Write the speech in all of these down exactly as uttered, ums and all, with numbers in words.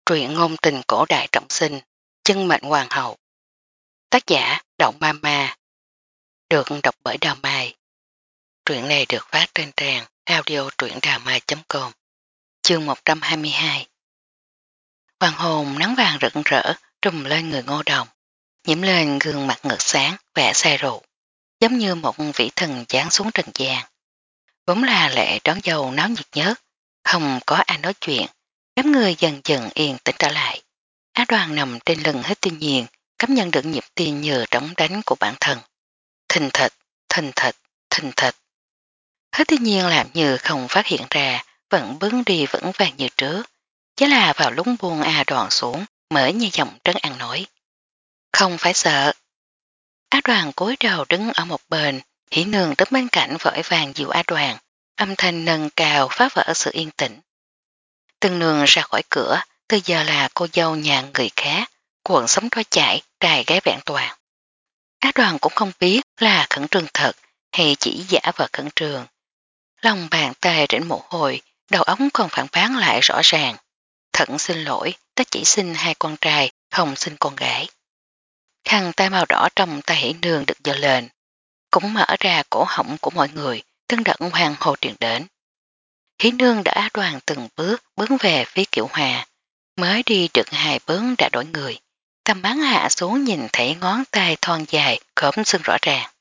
Truyện ngôn tình cổ đại trọng sinh, chân mệnh hoàng hậu. Tác giả Động Ma Ma. Được đọc bởi Đào Mai. Truyện này được phát trên trang audio truyệnđàmai chấm com. Chương một trăm hai mươi hai. Hoàng hôn nắng vàng rực rỡ trùm lên người Ngô Đồng, nhiễm lên gương mặt ngược sáng vẻ say rượu, giống như một vị thần giáng xuống trần gian. Vốn là lễ đón dâu náo nhiệt nhất, không có ai nói chuyện, đám người dần dần yên tĩnh trở lại. Á Đoàn nằm trên lưng hết thiên nhiên, cảm nhận được nhịp tim như trống đánh của bản thân. Thình thịch, thình thịch, thình thịch. Hết thiên nhiên làm như không phát hiện ra, vẫn bước đi vững vàng như trước. Chỉ là vào lúc buông Á Đoàn xuống mới như giọng trấn an nói. Không phải sợ. Á Đoàn cúi đầu đứng ở một bên, Hỷ Nương đứng bên cạnh vội vàng dịu Á Đoàn, âm thanh nâng cao phá vỡ sự yên tĩnh. Từng nương ra khỏi cửa, từ giờ là cô dâu nhà người khác, cuộn sống đôi chạy, trai gái vẹn toàn. Á Đoàn cũng không biết là khẩn trương thật hay chỉ giả vờ khẩn trương. Lòng bàn tay rỉnh mồ hôi, đầu ống còn phản phán lại rõ ràng. Thận xin lỗi, ta chỉ xin hai con trai, không xin con gái. Khăn tay màu đỏ trong tay Hỷ Nương được giơ lên, cũng mở ra cổ họng của mọi người, tân đận hoàng hồ truyền đến. Hỷ Nương đã Á Đoàn từng bước bước về phía Kiệu Hòa, mới đi được hai bước đã đổi người. Tầm bắn hạ xuống nhìn thấy ngón tay thon dài khớp xương rõ ràng.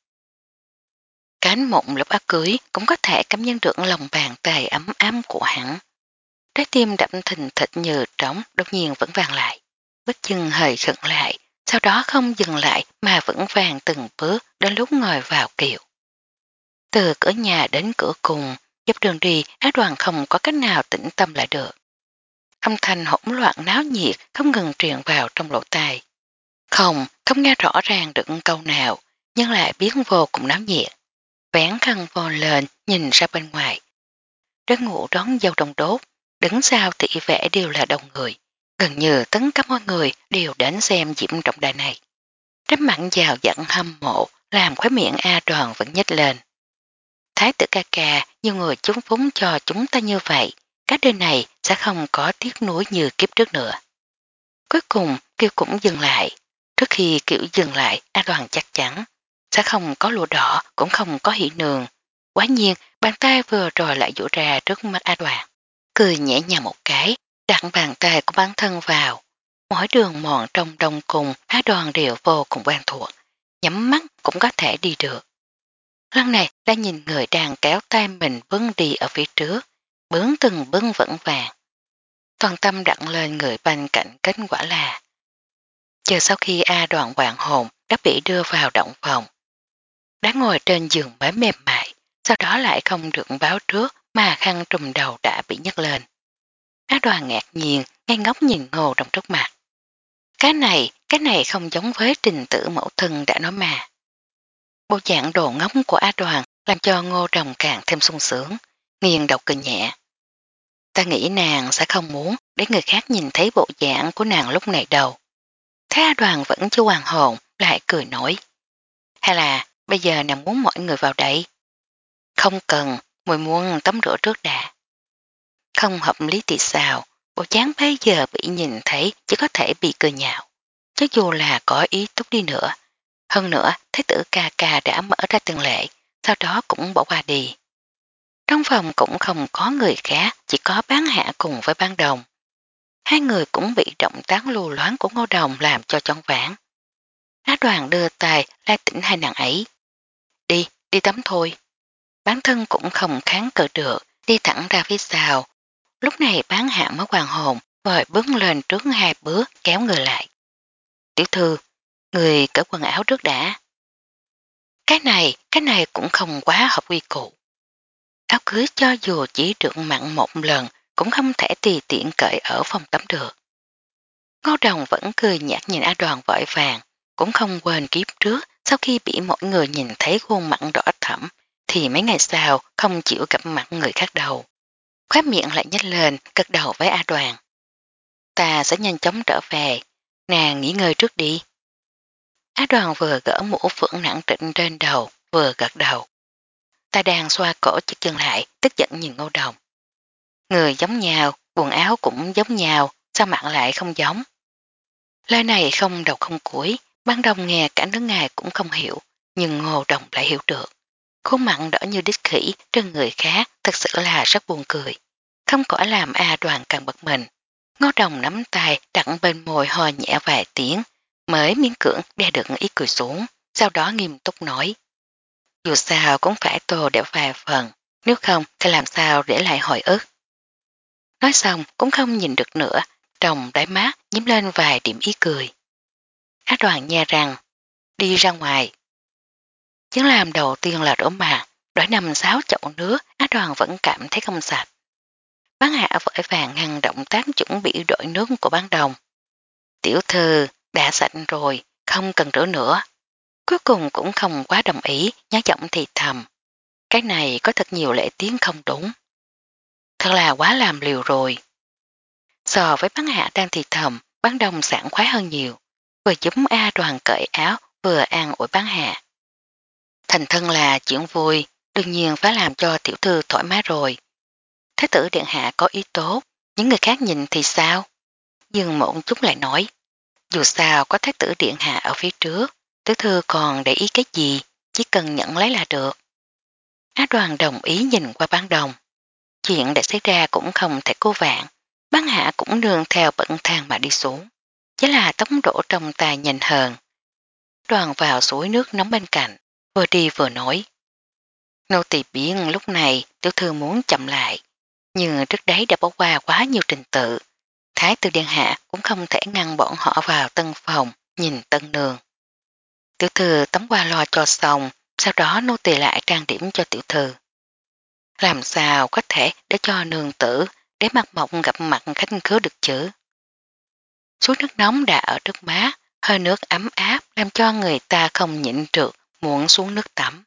Cánh mộng lớp áo cưới cũng có thể cảm nhận được lòng bàn tay ấm ấm của hắn. Trái tim đậm thình thịch như trống đột nhiên vẫn vang lại. Bước chân hơi khẩn lại, sau đó không dừng lại mà vẫn vàng từng bước đến lúc ngồi vào kiệu. Từ cửa nhà đến cửa cùng, dọc đường đi Á Đoàn không có cách nào tĩnh tâm lại được. Âm thanh hỗn loạn náo nhiệt không ngừng truyền vào trong lỗ tai. Không, không nghe rõ ràng được câu nào, nhưng lại biến vô cùng náo nhiệt. Vén khăn vô lên nhìn ra bên ngoài. Đến ngủ đón dâu đồng đốt, đứng sau thị vẽ đều là đông người. Gần như tất cả mọi người đều đến xem diễm trọng đại này. Đám mặn vào dẫn hâm mộ làm khóe miệng A Đoàn vẫn nhếch lên. Thái tử ca ca, nhiều người chúng phúng cho chúng ta như vậy, các đời này sẽ không có tiếc nuối như kiếp trước nữa. Cuối cùng Kiều cũng dừng lại. Trước khi Kiều dừng lại, A Đoàn chắc chắn sẽ không có lụa đỏ, cũng không có Hỷ Nương. Quả nhiên bàn tay vừa rồi lại dụ ra trước mắt A Đoàn, cười nhẹ nhàng một cái, đặt bàn tay của bản thân vào. Mỗi đường mòn trong đông cùng A Đoàn đều vô cùng quen thuộc, nhắm mắt cũng có thể đi được. Lần này đã nhìn người đang kéo tay mình bước đi ở phía trước, bước từng bước vững vàng. Toàn tâm đặt lên người bên cạnh kết quả là chờ sau khi A Đoàn hoàng hồn đã bị đưa vào động phòng. Đã ngồi trên giường mới mềm mại, sau đó lại không được báo trước mà khăn trùm đầu đã bị nhấc lên. A Đoàn ngạc nhiên, ngay ngốc nhìn Ngô Đồng trước mặt. Cái này, cái này không giống với trình tự mẫu thân đã nói mà. Bộ dạng đồ ngốc của A Đoàn làm cho Ngô Đồng càng thêm sung sướng, nghiêng đầu cười nhẹ. Ta nghĩ nàng sẽ không muốn để người khác nhìn thấy bộ dạng của nàng lúc này đâu. Thế A Đoàn vẫn chưa hoàn hồn, lại cười nổi. Hay là bây giờ nàng muốn mọi người vào đây? Không cần, mùi muốn tắm rửa trước đã. Không hợp lý thì sao, bộ dáng bây giờ bị nhìn thấy chỉ có thể bị cười nhạo. Cho dù là có ý tốt đi nữa. Hơn nữa, thái tử ca ca đã mở ra từng lệ, sau đó cũng bỏ qua đi. Trong phòng cũng không có người khác, chỉ có bán hạ cùng với ban đồng. Hai người cũng bị động tác lưu loáng của Ngô Đồng làm cho choáng váng. Á Đoàn đưa tay lai tỉnh hai nàng ấy. Đi, đi tắm thôi. Bản thân cũng không kháng cự được, đi thẳng ra phía sau. Lúc này bán hạ mới hoàn hồn, rồi bước lên trước hai bước kéo người lại. Tiểu thư, người cởi quần áo trước đã. Cái này, cái này cũng không quá hợp quy củ. Áo cưới cho dù chỉ được mặn một lần cũng không thể tùy tiện cởi ở phòng tắm được. Ngô Đồng vẫn cười nhạt nhìn A Đoàn vội vàng, cũng không quên kiếp trước sau khi bị mọi người nhìn thấy khuôn mặt đỏ thẫm thì mấy ngày sau không chịu gặp mặt người khác đâu. Khóe miệng lại nhếch lên, cất đầu với A Đoàn. Ta sẽ nhanh chóng trở về, nàng nghỉ ngơi trước đi. Á Đoàn vừa gỡ mũ phượng nặng trịnh trên đầu, vừa gật đầu. Ta đang xoa cổ chiếc chân lại, tức giận nhìn Ngô Đồng. Người giống nhau, quần áo cũng giống nhau, sao mặt lại không giống. Lời này không đầu không cuối, ban đồng nghe cả nước ngài cũng không hiểu, nhưng Ngô Đồng lại hiểu được. Khuôn mặt đỏ như đít khỉ trên người khác thật sự là rất buồn cười. Không khỏi làm A Đoàn càng bật mình. Ngô Đồng nắm tay đặt bên môi ho nhẹ vài tiếng, mới miễn cưỡng đe được ý cười xuống, sau đó nghiêm túc nói. Dù sao cũng phải tô để vài phần, nếu không thì làm sao để lại hồi ức. Nói xong cũng không nhìn được nữa, trong đáy mắt nhím lên vài điểm ý cười. Á Đoàn nha rằng, đi ra ngoài. Chứng làm đầu tiên là đổ mạc, đổi năm sáu chậu nước, Á Đoàn vẫn cảm thấy không sạch. Bán hạ vội vàng ngăn động tác chuẩn bị đổi nước của bán đồng. Tiểu thư, đã sạch rồi, không cần rửa nữa. Cuối cùng cũng không quá đồng ý, nhá giọng thì thầm. Cái này có thật nhiều lễ tiếng không đúng. Thật là quá làm liều rồi. So với bán hạ đang thì thầm, bán đồng sảng khoái hơn nhiều. Vừa giúp A Đoàn cởi áo, vừa an ủi bán hạ. Thành thân là chuyện vui, đương nhiên phải làm cho tiểu thư thoải mái rồi. Thái tử điện hạ có ý tốt, những người khác nhìn thì sao? Nhưng một chút lại nói, dù sao có thái tử điện hạ ở phía trước, tiểu thư còn để ý cái gì, chỉ cần nhận lấy là được. Á Đoàn đồng ý nhìn qua bán đồng. Chuyện đã xảy ra cũng không thể cố vạn, bán hạ cũng nương theo bận thang mà đi xuống. Chỉ là tốc độ trong tay nhanh hơn. Đoàn vào suối nước nóng bên cạnh, vừa đi vừa nói. Nô tỳ biết lúc này tiểu thư muốn chậm lại, nhưng trước đấy đã bỏ qua quá nhiều trình tự. Thái tử điện hạ cũng không thể ngăn bọn họ vào tân phòng, nhìn tân nương. Tiểu thư tống qua lo cho xong, sau đó nô tỳ lại trang điểm cho tiểu thư. Làm sao có thể để cho nương tử để mặt mộng gặp mặt khách khứa được chứ? Suối nước nóng đã ở trước má, hơi nước ấm áp làm cho người ta không nhịn được muốn xuống nước tắm.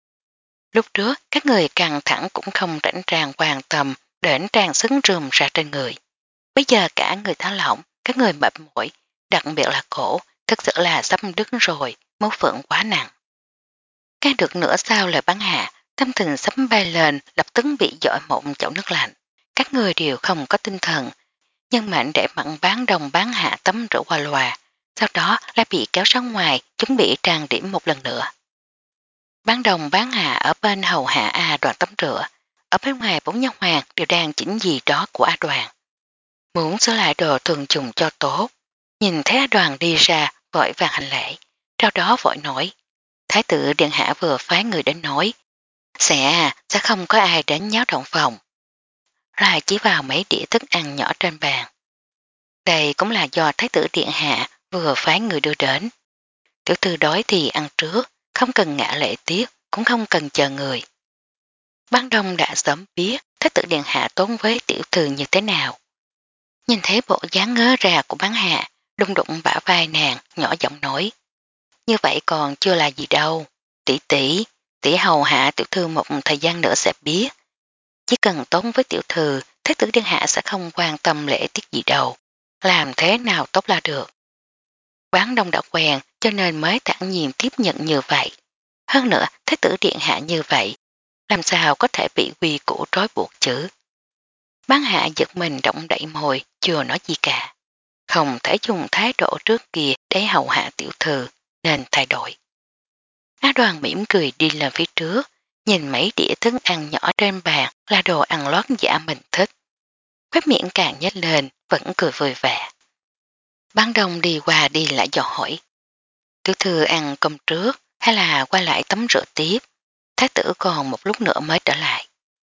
Lúc trước các người căng thẳng cũng không rảnh ràng quan tâm đến trang sức rườm ra trên người. Bây giờ cả người thả lỏng, các người mệt mỏi, đặc biệt là cổ, thật sự là sắp đứt rồi, máu phượng quá nặng. Nghe được nửa sau lời bán hạ, tâm tình sắp bay lên, lập tức bị dội một chậu nước lạnh. Các người đều không có tinh thần, nhân mạnh để mặn bán đồng bán hạ tắm rửa qua loà, sau đó lại bị kéo ra ngoài chuẩn bị trang điểm một lần nữa. Bán đồng bán hạ ở bên hầu hạ A Đoàn tắm rửa, ở bên ngoài bốn nhân hoàng đều đang chỉnh gì đó của A Đoàn. Muốn sửa lại đồ thường dùng cho tốt, nhìn thấy A Đoàn đi ra vội vàng hành lễ, sau đó vội nói, thái tử điện hạ vừa phái người đến nói, sẽ sẽ không có ai đến nháo động phòng. Lại chỉ vào mấy đĩa thức ăn nhỏ trên bàn. Đây cũng là do thái tử điện hạ vừa phái người đưa đến. Tiểu thư đói thì ăn trước, không cần ngã lễ tiết, cũng không cần chờ người. Ban đông đã sớm biết thái tử điện hạ tốn với tiểu thư như thế nào. Nhìn thấy bộ dáng ngớ ra của bán hạ, đung đụng bả vai nàng, nhỏ giọng nói. Như vậy còn chưa là gì đâu. Tỷ tỷ, tỷ hầu hạ tiểu thư một thời gian nữa sẽ biết. Chỉ cần tốn với tiểu thư, thái tử điện hạ sẽ không quan tâm lễ tiết gì đâu. Làm thế nào tốt là được. Bán đông đã quen cho nên mới thẳng nhiên tiếp nhận như vậy. Hơn nữa, thái tử điện hạ như vậy, làm sao có thể bị quy củ trói buộc chứ? Bán hạ giật mình động đậy môi, chưa nói gì cả. Không thể dùng thái độ trước kia để hầu hạ tiểu thư, nên thay đổi. Á Đoàn mỉm cười đi lên phía trước, nhìn mấy đĩa thức ăn nhỏ trên bàn là đồ ăn lót dạ mình thích. Khóe miệng càng nhếch lên, vẫn cười vui vẻ. Bán đông đi qua đi lại dò hỏi. Tiểu thư ăn cơm trước hay là qua lại tắm rửa tiếp? Thái tử còn một lúc nữa mới trở lại.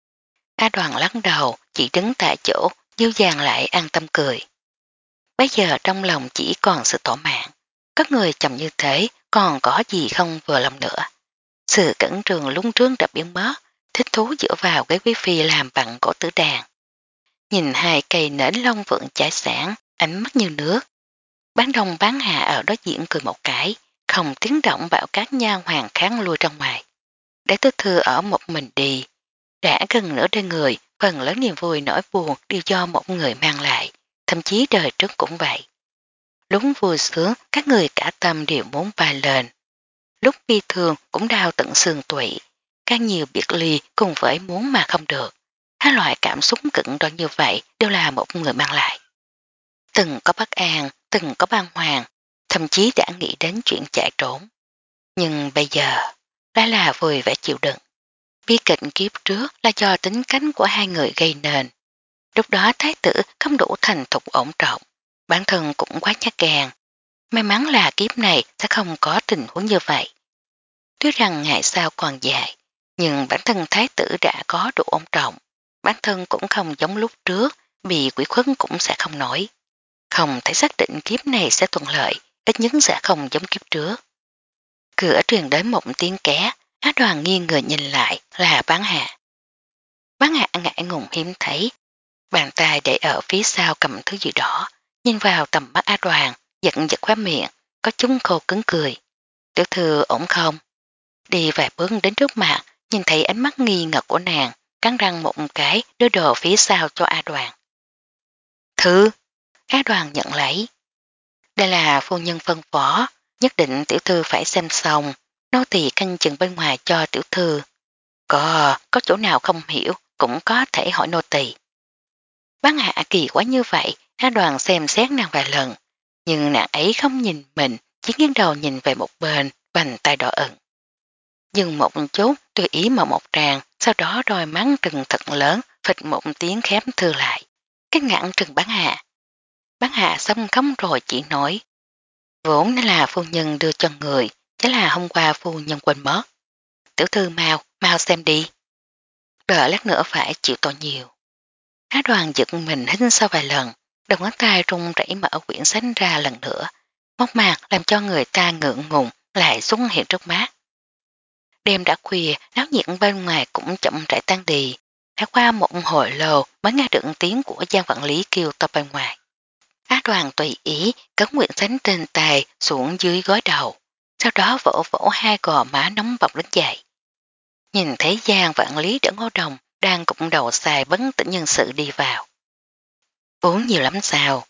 Á Đoàn lắc đầu, chỉ đứng tại chỗ, dư dàng lại an tâm cười. Bây giờ trong lòng chỉ còn sự tỏ mạng. Các người chồng như thế còn có gì không vừa lòng nữa. Sự cẩn trường lúng trướng đã biến mất, thích thú dựa vào cái quý phi làm bằng gỗ tử đàn. Nhìn hai cây nến long vượng trái sáng, ánh mắt như nước. Bán đông bán hạ ở đối diện cười một cái, không tiếng động bảo các nha hoàng kháng lui ra ngoài. Để tư thư ở một mình đi. Đã gần nửa đời người, phần lớn niềm vui nỗi buồn đều do một người mang lại, thậm chí đời trước cũng vậy. Lúc vui sướng, các người cả tâm đều muốn bay lên. Lúc bi thương cũng đau tận xương tụy, càng nhiều biệt ly cùng với muốn mà không được. Hai loại cảm xúc cận đó như vậy đều là một người mang lại. từng có bất an, từng có bàng hoàng, thậm chí đã nghĩ đến chuyện chạy trốn. Nhưng bây giờ, đã là vui vẻ chịu đựng. Bi kịch kiếp trước là do tính cánh của hai người gây nên. Lúc đó thái tử không đủ thành thục ổn trọng, bản thân cũng quá nhát gan. May mắn là kiếp này sẽ không có tình huống như vậy. Tuy rằng ngày sau còn dài, nhưng bản thân thái tử đã có đủ ổn trọng. Bản thân cũng không giống lúc trước, bị quỷ khuất cũng sẽ không nổi. Không thể xác định kiếp này sẽ thuận lợi, ít nhất sẽ không giống kiếp trước. Cửa truyền đến một tiếng ké, Á Đoàn nghiêng người nhìn lại là Bán Hạ. Bán Hạ ngại ngùng hiếm thấy, bàn tay để ở phía sau cầm thứ gì đó, nhìn vào tầm mắt Á Đoàn, giật giật khóe miệng, có chúng khô cứng cười. Tiểu thư ổn không? Đi vài bước đến trước mặt, nhìn thấy ánh mắt nghi ngờ của nàng, cắn răng một cái đưa đồ phía sau cho A Đoàn. Thư, A Đoàn nhận lấy. Đây là phu nhân phân phó, nhất định tiểu thư phải xem xong, nô tỳ canh chừng bên ngoài cho tiểu thư. Có, có chỗ nào không hiểu, cũng có thể hỏi nô tỳ. Bán Hạ kỳ quá như vậy, A Đoàn xem xét nàng vài lần, nhưng nàng ấy không nhìn mình, chỉ nghiêng đầu nhìn về một bên, vành tay đỏ ửng. Dừng một chút, tùy ý mở một tràng, sau đó đôi mắt trừng thật lớn, phịch một tiếng khép thư lại. Cái ngạn trừng Bán Hạ. Bán Hạ xong không rồi chỉ nói. Vốn nên là phu nhân đưa cho người, chỉ là hôm qua phu nhân quên mất. Tiểu thư mau, mau xem đi. Đợi lát nữa phải chịu tội nhiều. Á Đoàn giật mình hít sau vài lần, đầu ngón tay rung rẩy mở quyển sách ra lần nữa. Móc mạc làm cho người ta ngượng ngùng lại xuất hiện trước mắt. Đêm đã khuya, náo nhiệt bên ngoài cũng chậm rãi tan đi. Đã qua một hồi lâu mới nghe được tiếng của Giang Vạn Lý kêu to bên ngoài. Á Đoàn tùy ý cấn quyển sách trên tay xuống dưới gối đầu, sau đó vỗ vỗ hai gò má nóng bọc đến dậy. Nhìn thấy Giang Vạn Lý đỡ Ngô Đồng đang cụng đầu xài bấn tỉnh nhân sự đi vào. Uống nhiều lắm sao?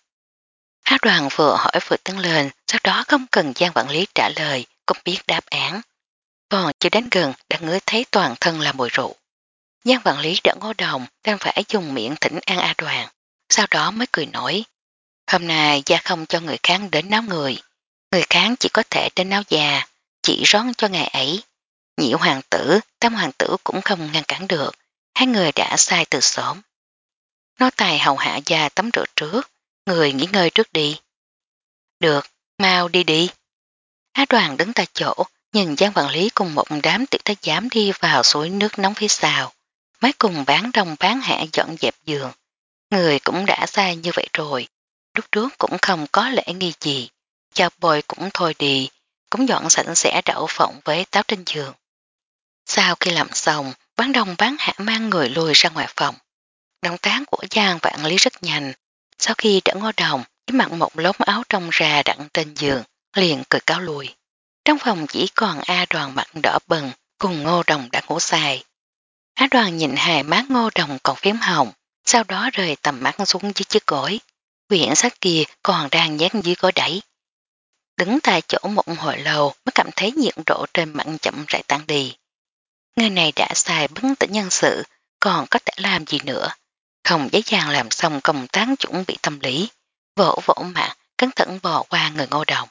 Á Đoàn vừa hỏi vừa tăng lên, sau đó không cần Giang Vạn Lý trả lời, cũng biết đáp án. Còn chưa đến gần đã ngửi thấy toàn thân là mùi rượu. Giang Vạn Lý đỡ Ngô Đồng đang phải dùng miệng thỉnh an A Đoàn, sau đó mới cười nổi. Hôm nay gia không cho người khác đến náo người, người khác chỉ có thể đến náo già, chỉ rót cho ngày ấy. Nhị hoàng tử, tam hoàng tử cũng không ngăn cản được, hai người đã sai từ sớm. Nó tài hầu hạ gia tắm rửa trước, người nghỉ ngơi trước đi. Được, mau đi đi. Á Đoàn đứng tại chỗ, nhìn Giang Vạn Lý cùng một đám tiểu thái giám đi vào suối nước nóng phía sau. Mấy cùng bán đông bán hạ dọn dẹp giường. Người cũng đã sai như vậy rồi. Lúc trước cũng không có lễ nghi gì. Chào bồi cũng thôi đi, cũng dọn sạch sẽ đậu phộng với táo trên giường. Sau khi làm xong, bán đông bán hạ mang người lùi ra ngoài phòng. Động tác của Giang Vạn Lý rất nhanh. Sau khi đã Ngô Đồng, cái mặc một lốm áo trong ra đặn trên giường, liền cười cáo lùi. Trong phòng chỉ còn A Đoàn mặt đỏ bừng, cùng Ngô Đồng đã ngủ say. Á Đoàn nhìn hai má Ngô Đồng còn phím hồng, sau đó rời tầm mắt xuống dưới chiếc gối. Quyển sách kia còn đang nhét dưới gối đẩy. Đứng tại chỗ một hồi lâu mới cảm thấy nhiệt độ trên mặt chậm rãi tan đi. Người này đã xài bấn tỉnh nhân sự, còn có thể làm gì nữa. Không dễ dàng làm xong công tác chuẩn bị tâm lý, vỗ vỗ mặt, cẩn thận bò qua người Ngô Đồng.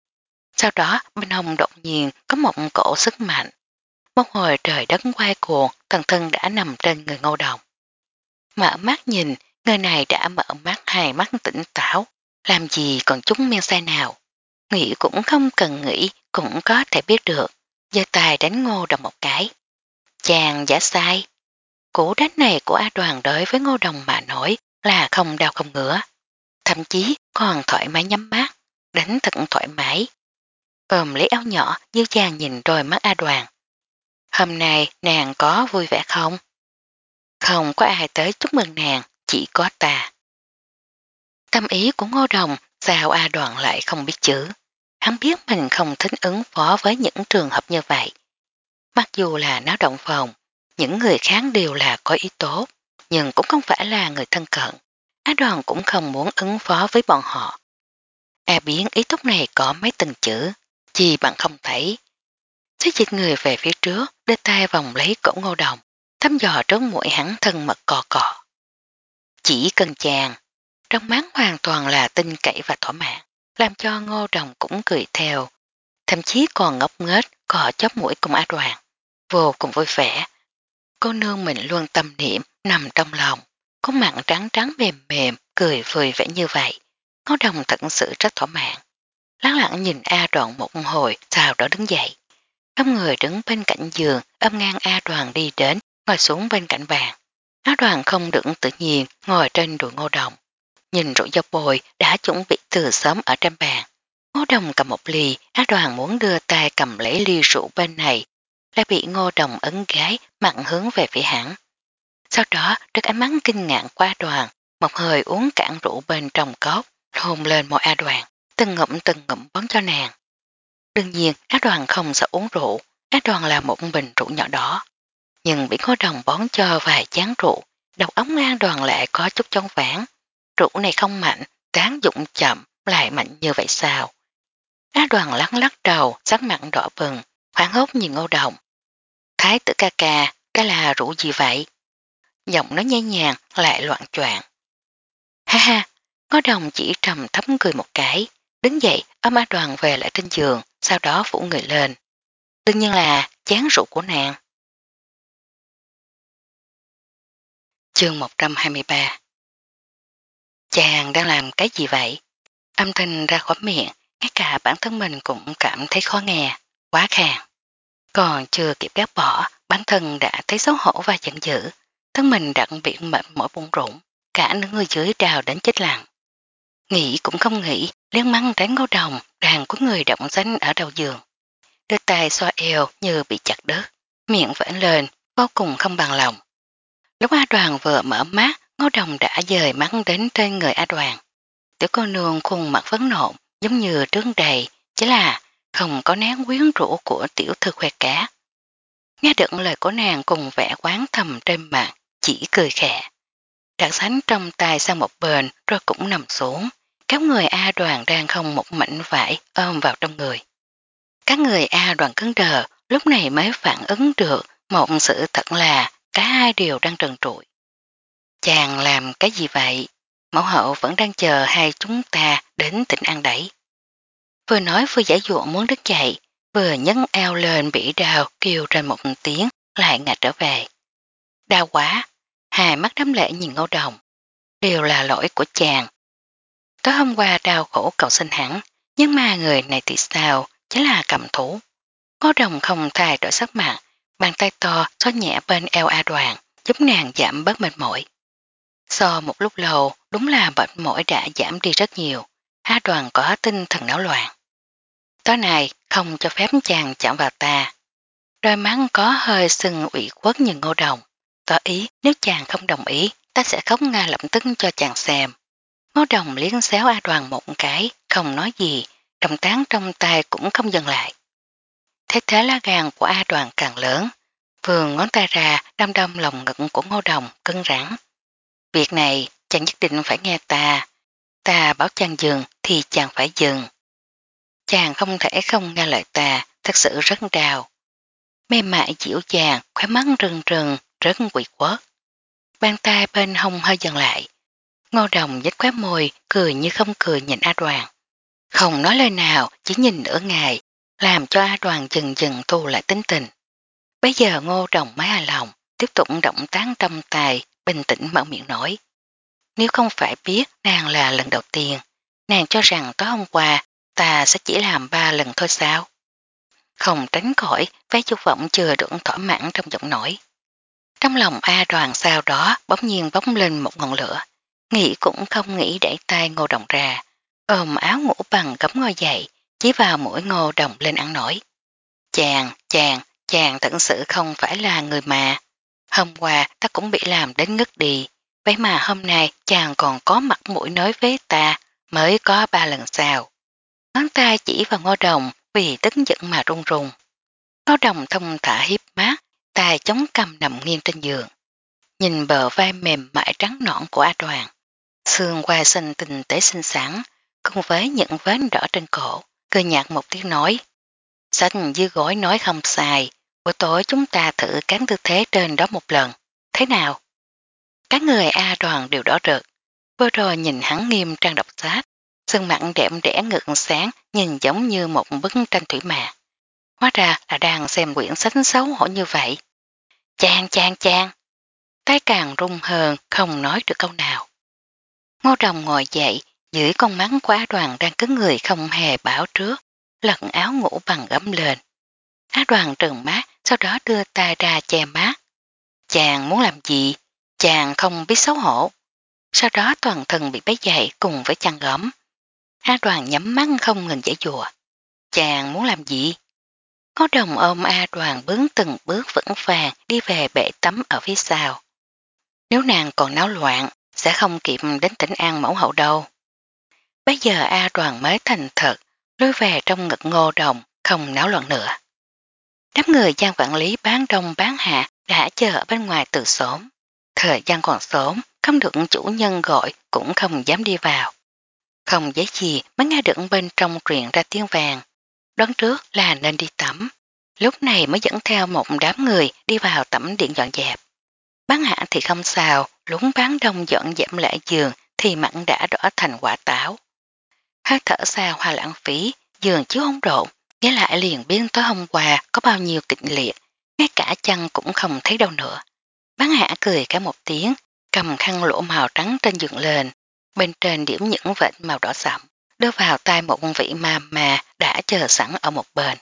Sau đó bên hông đột nhiên có một cổ sức mạnh. Một hồi trời đất quay cuồng, thần thân đã nằm trên người Ngô Đồng. Mở mắt nhìn, người này đã mở mắt hai mắt tỉnh táo, làm gì còn chút men say nào. Nghĩ cũng không cần nghĩ, cũng có thể biết được, giơ tay đánh Ngô Đồng một cái. Chàng giả sai. Cú đánh này của A Đoàn đối với Ngô Đồng mà nói là không đau không ngứa. Thậm chí còn thoải mái nhắm mắt, đánh thật thoải mái. Ôm lấy áo nhỏ, dư chàng nhìn đôi mắt A Đoàn. Hôm nay nàng có vui vẻ không? Không có ai tới chúc mừng nàng, chỉ có ta. Tâm ý của Ngô Đồng sao A Đoàn lại không biết chữ. Hắn biết mình không thích ứng phó với những trường hợp như vậy. Mặc dù là náo động phòng, những người khác đều là có ý tốt, nhưng cũng không phải là người thân cận. A Đoàn cũng không muốn ứng phó với bọn họ. A biến ý tốt này có mấy từng chữ, chỉ bạn không thấy. Xích dịch người về phía trước, đưa tay vòng lấy cổ Ngô Đồng, thăm dò trốn mũi hắn thân mật cò cò. Chỉ cần chàng, trong mắt hoàn toàn là tin cậy và thỏa mãn, làm cho Ngô Đồng cũng cười theo, thậm chí còn ngốc nghếch cọ chóp mũi cùng A Đoàn, vô cùng vui vẻ. Cô nương mình luôn tâm niệm nằm trong lòng, có mặn trắng trắng mềm mềm, cười vui vẻ như vậy. Ngô Đồng thật sự rất thỏa mãn. Lắng lặng nhìn A Đoàn một hồi, sau đó đứng dậy. Ông người đứng bên cạnh giường, ôm ngang A Đoàn đi đến, ngồi xuống bên cạnh bàn. A Đoàn không được tự nhiên, ngồi trên đùi Ngô Đồng. Nhìn rượu dâu bồi đã chuẩn bị từ sớm ở trên bàn. Ngô Đồng cầm một ly, A Đoàn muốn đưa tay cầm lấy ly rượu bên này, lại bị Ngô Đồng ấn gái mặn hướng về phía hắn. Sau đó, trước ánh mắt kinh ngạc của A Đoàn, một hơi uống cạn rượu bên trong cốc, hôn lên môi A Đoàn, từng ngụm từng ngụm bón cho nàng. Đương nhiên, A Đoàn không sợ uống rượu, A Đoàn là một bình rượu nhỏ đỏ. Nhưng bị Ngô Đồng bón cho vài chén rượu, đầu óc A Đoàn lại có chút trong ván. Rượu này không mạnh, tán dụng chậm, lại mạnh như vậy sao? A Đoàn lắc lắc đầu, sắc mặt đỏ bừng, hoảng hốt nhìn Ngô Đồng. Thái tử ca ca, đó là rượu gì vậy? Giọng nó nhẹ nhàng, lại loạn choạng. Ha ha, Ngô Đồng chỉ trầm thấp cười một cái, đứng dậy ôm A Đoàn về lại trên giường, sau đó phủ người lên. Đương nhiên là chén rượu của nàng. Chương một trăm hai mươi ba. Chàng đang làm cái gì vậy? Âm thanh ra khỏi miệng, ngay cả bản thân mình cũng cảm thấy khó nghe, quá khàn. Còn chưa kịp gác bỏ, bản thân đã thấy xấu hổ và giận dữ, thân mình đặc biệt mệt mỏi buông rủng, cả nửa người dưới trào đến chết lặng. Nghĩ cũng không nghĩ, liên măng tránh Ngô Đồng đang có người động danh ở đầu giường. Đưa tay xoa eo như bị chặt đứt, miệng vẫy lên, vô cùng không bằng lòng. Lúc A Đoàn vừa mở mắt, Ngô Đồng đã dời mắt đến trên người A Đoàn. Tiểu cô nương khuôn mặt phấn nộn, giống như trướng đầy, chỉ là không có nén quyến rũ của tiểu thư khoe cá. Nghe được lời của nàng cùng vẻ quán thầm trên mặt, chỉ cười khẽ. Đặt sánh trong tay sang một bên rồi cũng nằm xuống, kéo người A Đoàn đang không một mảnh vải ôm vào trong người. Các người A Đoàn cứng đờ, lúc này mới phản ứng được một sự thật là cả hai đều đang trần trụi. Chàng làm cái gì vậy? Mẫu hậu vẫn đang chờ hai chúng ta đến tỉnh An đẩy. Vừa nói vừa giải dụa muốn đứt chạy, vừa nhấn eo lên bị đau kêu trên một tiếng lại ngã trở về. Đau quá, hai mắt đấm lệ nhìn Ngô Đồng. Đều là lỗi của chàng. Tối hôm qua đau khổ cầu sinh hẳn, nhưng mà người này thì sao, chính là cầm thủ. Ngô Đồng không thay đổi sắc mặt, bàn tay to xóa nhẹ bên eo A Đoàn, giúp nàng giảm bớt mệt mỏi. Sau một lúc lâu, đúng là mệt mỏi đã giảm đi rất nhiều, A Đoàn có tinh thần náo loạn. Tối nay không cho phép chàng chạm vào ta. Đôi mắt có hơi sưng ủy khuất như Ngô Đồng, tỏ ý nếu chàng không đồng ý, ta sẽ khóc ngay lập tức cho chàng xem. Ngô Đồng liếng xéo A Đoàn một cái, không nói gì, động tác trong tay cũng không dừng lại. Thế thế lá gan của A Đoàn càng lớn, vườn ngón tay ra đâm đâm lòng ngực của Ngô Đồng cứng rắn. Việc này chàng nhất định phải nghe ta, ta bảo chàng dừng thì chàng phải dừng. Chàng không thể không nghe lời ta, thật sự rất đau. Mềm mại dịu dàng, khóe mắt rừng rừng, rất quỷ quất. Bàn tay bên hông hơi dần lại. Ngô Đồng nhếch khóe môi, cười như không cười nhìn A Đoàn. Không nói lời nào, chỉ nhìn nửa ngày, làm cho A Đoàn dần dần thu lại tính tình. Bây giờ Ngô Đồng mới hài lòng, tiếp tục động tác trong tay, bình tĩnh mở miệng nói. Nếu không phải biết nàng là lần đầu tiên, nàng cho rằng tối hôm qua ta sẽ chỉ làm ba lần thôi sao? Không tránh khỏi, vé dục vọng chưa được thỏa mãn trong giọng nói. Trong lòng A Đoàn sau đó bỗng nhiên bóng lên một ngọn lửa, nghĩ cũng không nghĩ để tay Ngô Đồng ra, ôm áo ngủ bằng gấm ngồi dậy, chỉ vào mũi Ngô Đồng lên ăn nổi. Chàng, chàng, chàng thật sự không phải là người mà. Hôm qua ta cũng bị làm đến ngất đi, vậy mà hôm nay chàng còn có mặt mũi nói với ta, mới có ba lần sau. Ngón tay chỉ vào Ngô Đồng vì tức giận mà run run. Ngô Đồng thông thả hiếp mắt, tay chống cầm nằm nghiêng trên giường. Nhìn bờ vai mềm mại trắng nõn của A Đoàn, xương qua xanh tinh tế xinh xắn, cùng với những vết đỏ trên cổ, cười nhạt một tiếng nói. Xanh dư gối nói không sai, buổi tối chúng ta thử cán tư thế trên đó một lần, thế nào? Các người A Đoàn đều đỏ rực, vừa rồi nhìn hắn nghiêm trang đọc sách, sừng mặt đẹp đẽ ngực sáng nhìn giống như một bức tranh thủy mạc. Hóa ra là đang xem quyển sách xấu hổ như vậy. Chàng chàng chàng, tay càng run hơn không nói được câu nào. Ngô Đồng ngồi dậy, dưới con mắt của Á Đoàn đang cứng người không hề bảo trước, lật áo ngủ bằng gấm lên. Á Đoàn trừng mắt, sau đó đưa tay ra che mắt. Chàng muốn làm gì? Chàng không biết xấu hổ. Sau đó toàn thân bị bấy dậy cùng với chăn gấm. Á Đoàn nhắm mắt không ngừng giải dùa. Chàng muốn làm gì? Có Đồng ôm A Đoàn bước từng bước vững vàng đi về bể tắm ở phía sau. Nếu nàng còn náo loạn, sẽ không kịp đến tỉnh An mẫu hậu đâu. Bây giờ A Đoàn mới thành thật, lùi về trong ngực Ngô Đồng, không náo loạn nữa. Đám người gian quản lý bán đông bán hạ đã chờ ở bên ngoài từ sớm. Thời gian còn sớm, không được chủ nhân gọi cũng không dám đi vào. Không giấy gì mới nghe được bên trong truyền ra tiếng vàng. Đoán trước là nên đi tắm. Lúc này mới dẫn theo một đám người đi vào tắm điện dọn dẹp. Bán hạ thì không sao, lúng bán đông dọn dẹp lại giường thì mặn đã đỏ thành quả táo. Hát thở xa hoa lãng phí, giường chiếu hỗn độn, nghe lại liền biết tối hôm qua có bao nhiêu kịch liệt, ngay cả chăn cũng không thấy đâu nữa. Bán hạ cười cả một tiếng, cầm khăn lỗ màu trắng trên giường lên, bên trên điểm những vệt màu đỏ sậm, đưa vào tay một vị ma ma đã chờ sẵn ở một bên.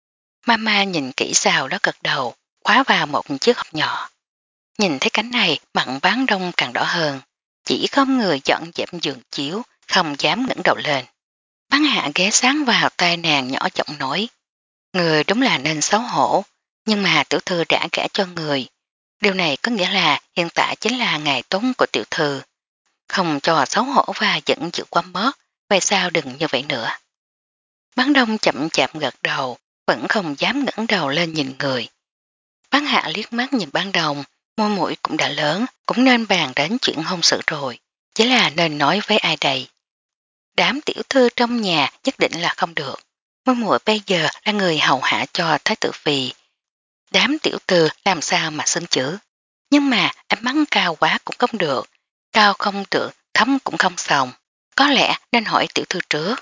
Mama nhìn kỹ sau đó gật đầu, khóa vào một chiếc hộp nhỏ. Nhìn thấy cánh này mặn bán đông càng đỏ hơn, chỉ không người dọn dẹp giường chiếu, không dám ngẩng đầu lên. Bán hạ ghé sáng vào tay nàng nhỏ giọng nói, người đúng là nên xấu hổ, nhưng mà tiểu thư đã gả cho người. Điều này có nghĩa là hiện tại chính là ngày tốn của tiểu thư. Không cho xấu hổ và giận dữ quá mất, vậy sao đừng như vậy nữa. Bán đông chậm chạm gật đầu, vẫn không dám ngẩng đầu lên nhìn người. Bán hạ liếc mắt nhìn bán đông, môi mũi cũng đã lớn, cũng nên bàn đến chuyện hôn sự rồi, chỉ là nên nói với ai đây. Đám tiểu thư trong nhà nhất định là không được. Môi mũi bây giờ là người hầu hạ cho thái tử phi. Đám tiểu thư làm sao mà xứng chữ. Nhưng mà ánh mắt cao quá cũng không được, cao không được, thấm cũng không xong. Có lẽ nên hỏi tiểu thư trước.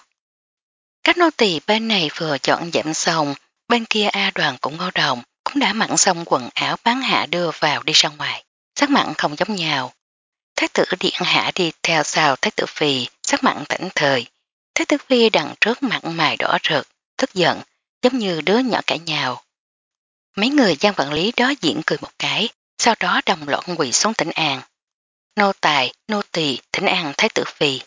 Các nô tỳ bên này vừa dọn dẹp xong, bên kia A Đoàn cũng Ngô Đồng, cũng đã mặn xong quần áo bán hạ đưa vào đi ra ngoài. Sắc mặn không giống nhau. Thái tử điện hạ đi theo sau thái tử phi, sắc mặn tỉnh thời. Thái tử phi đằng trước mặt mày đỏ rực, tức giận, giống như đứa nhỏ cãi nhau. Mấy người gian quản lý đó diễn cười một cái, sau đó đồng loạn quỳ xuống thỉnh an. Nô tài, nô tỳ thỉnh an thái tử phi.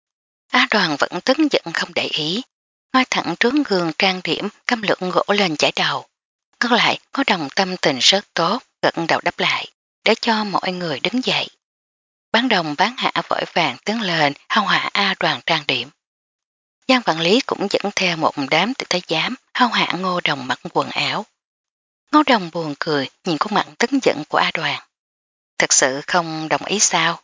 A Đoàn vẫn tức giận không để ý, ngoi thẳng trướng gương trang điểm căm lượng gỗ lên chải đầu. Ngược lại có đồng tâm tình rất tốt, gật đầu đáp lại, để cho mọi người đứng dậy. Bán đồng bán hạ vội vàng tiến lên hao hạ A Đoàn trang điểm. Giang quản lý cũng dẫn theo một đám tiểu thái giám hao hạ Ngô Đồng mặc quần áo. Ngô Đồng buồn cười nhìn khuôn mặt tức giận của A Đoàn. Thật sự không đồng ý sao?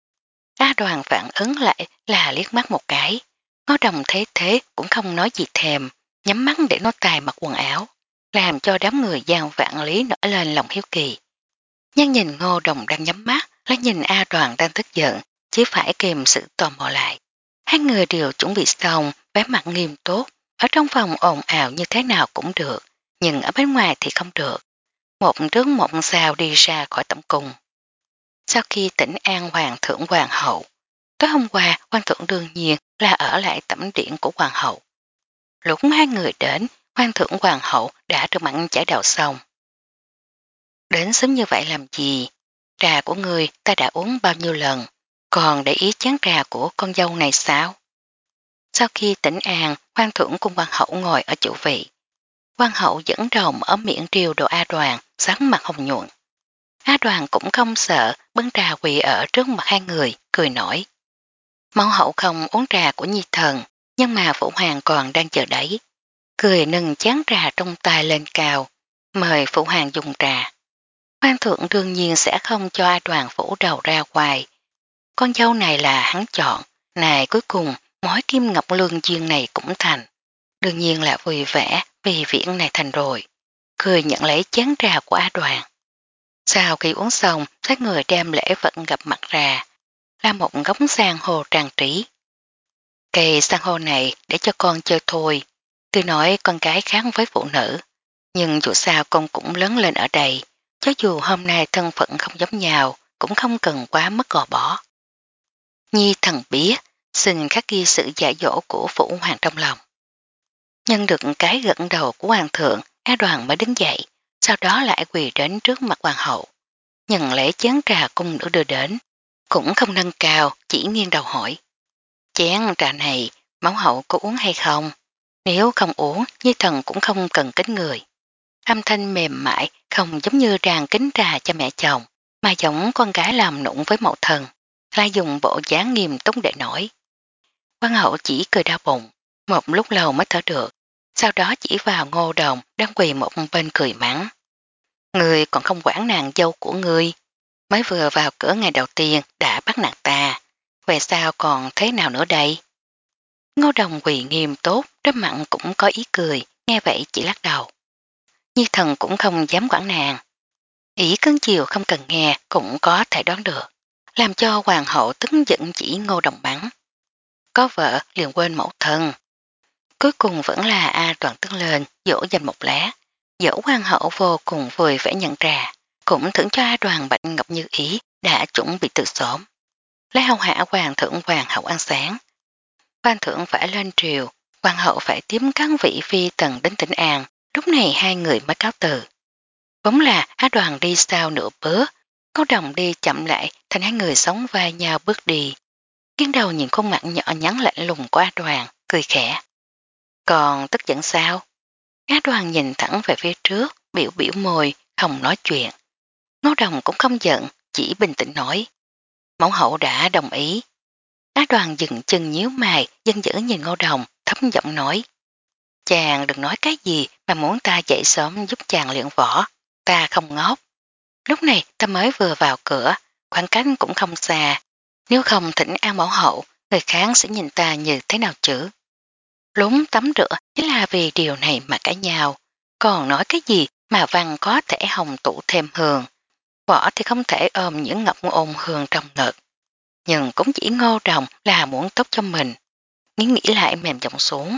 A Đoàn phản ứng lại là liếc mắt một cái. Ngô Đồng thấy thế cũng không nói gì thèm, nhắm mắt để nô tài mặc quần áo, làm cho đám người Giang vạn lý nổi lên lòng hiếu kỳ. Nhưng nhìn Ngô Đồng đang nhắm mắt, lại nhìn A Đoàn đang tức giận, chỉ phải kìm sự tò mò lại. Hai người đều chuẩn bị xong, vẻ mặt nghiêm tốt, ở trong phòng ồn ào như thế nào cũng được, nhưng ở bên ngoài thì không được. Một trước một sao đi ra khỏi tẩm cung. Sau khi tỉnh an hoàng thượng hoàng hậu, tối hôm qua hoàng thượng đương nhiên là ở lại tẩm điện của hoàng hậu. Lúc hai người đến, hoàng thượng hoàng hậu đã được mặn chải đầu xong. Đến sớm như vậy làm gì? Trà của người ta đã uống bao nhiêu lần, còn để ý chén trà của con dâu này sao? Sau khi tỉnh an, hoàng thượng cùng hoàng hậu ngồi ở chủ vị. Hoàng hậu dẫn đầu mở miệng triều đồ A Đoàn, sáng mặt hồng nhuận. A Đoàn cũng không sợ, bưng trà quỳ ở trước mặt hai người, cười nổi. Mẫu hậu không uống trà của nhi thần, nhưng mà phụ hoàng còn đang chờ đấy. Cười nâng chén trà trong tay lên cao, mời phụ hoàng dùng trà. Hoàng thượng đương nhiên sẽ không cho A Đoàn phủ đầu ra ngoài. Con dâu này là hắn chọn, này cuối cùng mối kim ngọc lương duyên này cũng thành. Đương nhiên là vui vẻ vì viễn này thành rồi. Cười nhận lấy chén trà của A Đoàn. Sau khi uống xong, các người đem lễ vật gặp mặt ra. là một gốc san hô trang trí. Cây san hô này để cho con chơi thôi, tôi nói con gái khác với phụ nữ, nhưng dù sao con cũng lớn lên ở đây, cho dù hôm nay thân phận không giống nhau, cũng không cần quá mất gò bó. Nhi thần biết, xin khắc ghi sự giả dỗ của phụ hoàng trong lòng. Nhân được cái gật đầu của hoàng thượng, A Đoàn mới đứng dậy, sau đó lại quỳ đến trước mặt hoàng hậu. Nhận lấy chén trà cung nữ đưa đến, cũng không nâng cao, chỉ nghiêng đầu hỏi. Chén trà này, máu hậu có uống hay không? Nếu không uống, Nhi thần cũng không cần kính người. Âm thanh mềm mại, không giống như ràng kính trà cho mẹ chồng, mà giống con gái làm nụng với mẫu thần, lại dùng bộ dáng nghiêm túc để nói. Hoàng hậu chỉ cười đau bụng, một lúc lâu mới thở được, sau đó chỉ vào Ngô Đồng đang quỳ một bên cười mắng. Người còn không quản nàng dâu của ngươi, mới vừa vào cửa ngày đầu tiên đã bắt nạt ta, về sao còn thế nào nữa đây? Ngô Đồng quỳ nghiêm tốt, trên mặt cũng có ý cười, nghe vậy chỉ lắc đầu. Nhi thần cũng không dám quản nàng. Ý cưng chiều không cần nghe cũng có thể đoán được, làm cho hoàng hậu tức giận chỉ Ngô Đồng bắn. Có vợ liền quên mẫu thân. Cuối cùng vẫn là A Toàn tức lên dỗ dành một lá, dỗ hoàng hậu vô cùng vui vẻ nhận trà, cũng thưởng cho A Đoàn Bạch Ngọc Như ý đã chuẩn bị từ sớm. Lấy hầu hạ hoàng thượng hoàng hậu ăn sáng. Hoàng thượng phải lên triều, hoàng hậu phải tiếp các vị phi tần đến tỉnh An, lúc này hai người mới cáo từ. Vốn là A Đoàn đi sau nửa bước, Ngô Đồng đi chậm lại thành hai người sống vai nhau bước đi. Nghiêng đầu nhìn khuôn mặt nhỏ nhắn lạnh lùng của A Đoàn, cười khẽ. Còn tức giận sao? A Đoàn nhìn thẳng về phía trước, biểu biểu môi, không nói chuyện. Ngô Đồng cũng không giận, chỉ bình tĩnh nói. Mẫu hậu đã đồng ý. A Đoàn dừng chân nhíu mày, dân dữ nhìn Ngô Đồng, thấp giọng nói. Chàng đừng nói cái gì mà muốn ta dậy sớm giúp chàng luyện võ, ta không ngốc. Lúc này ta mới vừa vào cửa, khoảng cách cũng không xa. Nếu không thỉnh an mẫu hậu, người khác sẽ nhìn ta như thế nào chứ? Lúng tắm rửa chính là vì điều này mà cãi nhau. Còn nói cái gì mà văn có thể hồng tụ thêm hương. Võ thì không thể ôm những ngọc ôn hương trong ngực. Nhưng cũng chỉ Ngô Đồng là muốn tốt cho mình. Nghĩ nghĩ lại mềm giọng xuống.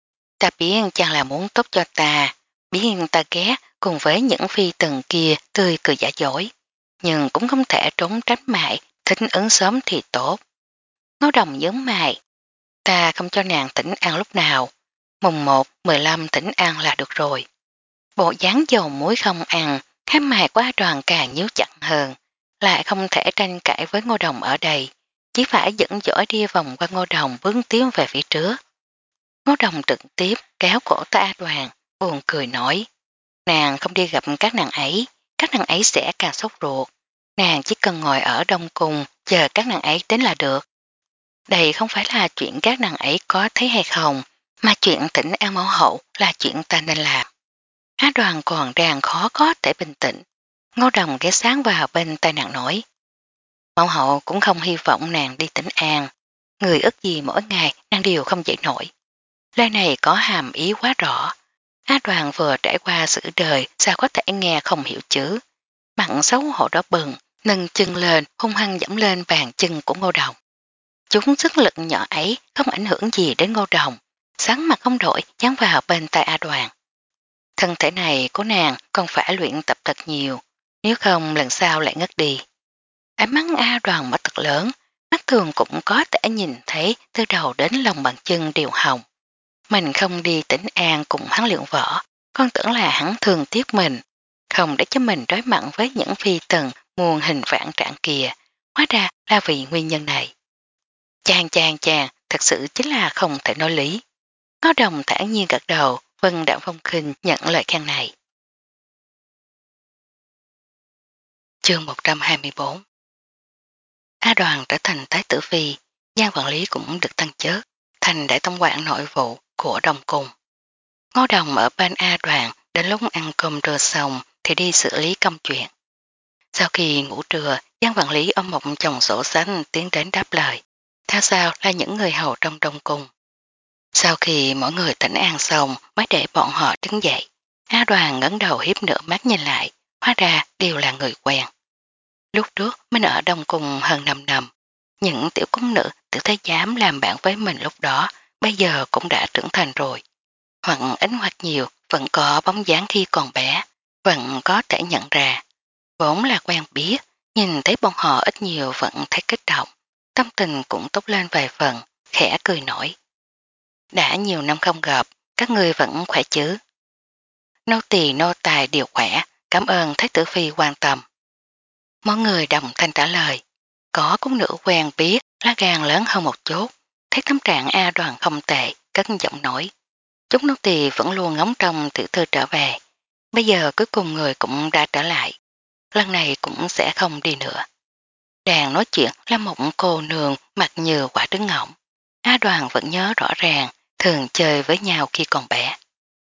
Ta biết chàng là muốn tốt cho ta, biết ta ghét cùng với những phi tần kia tươi cười giả dối. Nhưng cũng không thể trốn tránh mãi, thích ứng sớm thì tốt. Ngô Đồng nhớ mày. Ta không cho nàng tỉnh ăn lúc nào. Mùng một, mười lăm tỉnh ăn là được rồi. Bộ dáng dầu muối không ăn, cái mài quá Đoàn càng nhíu chặt hơn. Lại không thể tranh cãi với Ngô Đồng ở đây. Chỉ phải dẫn dõi đi vòng qua Ngô Đồng bước tiến về phía trước. Ngô Đồng trực tiếp kéo cổ ta Đoàn, buồn cười nói. Nàng không đi gặp các nàng ấy, các nàng ấy sẽ càng sốt ruột. Nàng chỉ cần ngồi ở đông cung chờ các nàng ấy đến là được. Đây không phải là chuyện các nàng ấy có thấy hay không, mà chuyện tỉnh an mẫu hậu là chuyện ta nên làm. Á Đoàn còn đang khó có thể bình tĩnh. Ngô Đồng ghé sáng vào bên tai nàng nói. Mẫu hậu cũng không hy vọng nàng đi tỉnh an. Người ức gì mỗi ngày nàng đều không dậy nổi. Lời này có hàm ý quá rõ. Á Đoàn vừa trải qua sự đời sao có thể nghe không hiểu chứ. Mặn xấu hổ đó bừng, nâng chân lên hung hăng dẫm lên bàn chân của Ngô Đồng. Chúng sức lực nhỏ ấy không ảnh hưởng gì đến Ngô Đồng, sáng mặt không đổi dán vào bên tay A Đoàn. Thân thể này của nàng còn phải luyện tập thật nhiều, nếu không lần sau lại ngất đi. Ánh mắt A Đoàn mất thật lớn, mắt thường cũng có thể nhìn thấy từ đầu đến lòng bàn chân đều hồng. Mình không đi tỉnh an cùng hắn luyện võ, con tưởng là hắn thường tiếc mình, không để cho mình đối mặt với những phi tần nguồn hình vạn trạng kìa, hóa ra là vì nguyên nhân này. Chàng chàng chàng, thật sự chính là không thể nói lý. Ngô Đồng thản nhiên gật đầu, Vân Đạm Phong Khinh nhận lời khen này. Chương một trăm hai mươi tư. A Đoàn trở thành Thái tử phi, Giang quản lý cũng được tăng chức, thành đại tổng quản nội vụ của Đông Cung. Ngô Đồng ở bên A Đoàn đến lúc ăn cơm trưa xong thì đi xử lý công chuyện. Sau khi ngủ trưa, Giang quản lý ôm một chồng sổ sách tiến đến đáp lời. Theo sau là những người hầu trong Đông Cung. Sau khi mỗi người tỉnh an xong mới để bọn họ đứng dậy, A Đoàn ngẩng đầu hiếp nửa mắt nhìn lại, hóa ra đều là người quen. Lúc trước mình ở Đông Cung hơn năm năm, Những tiểu cung nữ tiểu thái giám làm bạn với mình lúc đó bây giờ cũng đã trưởng thành rồi. Hoặc ít hoặc nhiều vẫn có bóng dáng khi còn bé, vẫn có thể nhận ra. Vốn là quen biết, nhìn thấy bọn họ ít nhiều vẫn thấy kích động, tâm tình cũng tốt lên vài phần, khẽ cười nổi. Đã nhiều năm không gặp, các người vẫn khỏe chứ? Nô tỳ nô tài đều khỏe, cảm ơn Thái tử phi quan tâm. Mọi người đồng thanh trả lời, có cung nữ quen biết lá gan lớn hơn một chút, thấy tâm trạng A Đoàn không tệ, cất giọng nổi. Chúng nô tỳ vẫn luôn ngóng trông tiểu thư trở về, bây giờ cuối cùng người cũng đã trở lại, lần này cũng sẽ không đi nữa. Đang nói chuyện là một cô nương mặt như quả trứng ngỗng. A Đoàn vẫn nhớ rõ ràng, thường chơi với nhau khi còn bé.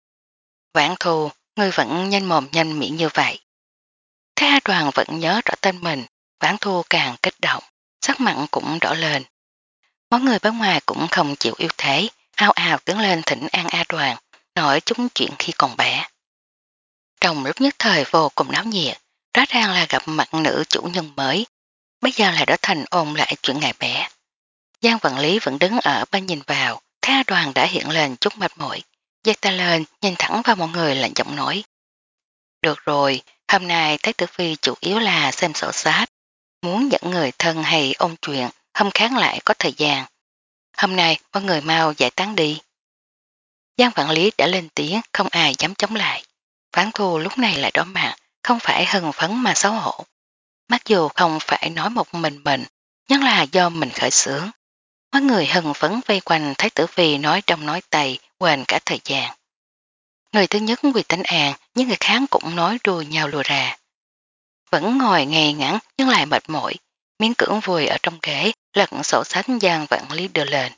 Vãn Thu, ngươi vẫn nhanh mồm nhanh miệng như vậy. Thế A Đoàn vẫn nhớ rõ tên mình, Vãn Thu càng kích động, sắc mặn cũng đỏ lên. Mọi người bên ngoài cũng không chịu yêu thế, ao ào tiến lên thỉnh an A Đoàn, nói chúng chuyện khi còn bé. Trong lúc nhất thời vô cùng náo nhiệt, rõ ràng là gặp mặt nữ chủ nhân mới, bây giờ lại đã thành ôn lại chuyện ngày bé. Giang Vận Lý vẫn đứng ở bên nhìn vào, thấy A Đoàn đã hiện lên chút mệt mỏi, giơ tay lên nhìn thẳng vào mọi người lạnh giọng nói. Được rồi, hôm nay Thái tử phi chủ yếu là xem sổ sách, muốn dẫn người thân hay ôn chuyện, hôm khác lại có thời gian. Hôm nay mọi người mau giải tán đi. Giang Vạn Lý đã lên tiếng, không ai dám chống lại. Vãn Thu lúc này lại đỏ mặt, không phải hưng phấn mà xấu hổ. Mặc dù không phải nói một mình mình, nhưng là do mình khởi xướng. Mọi người hưng phấn vây quanh Thái tử phi nói trong nói tay, quên cả thời gian. Người thứ nhất vì tính an, nhưng người khác cũng nói đùa nhau lùa ra. Vẫn ngồi ngay ngắn nhưng lại mệt mỏi, miếng cưỡng vùi ở trong ghế, lật sổ sách Giang Vạn Lý đưa lên.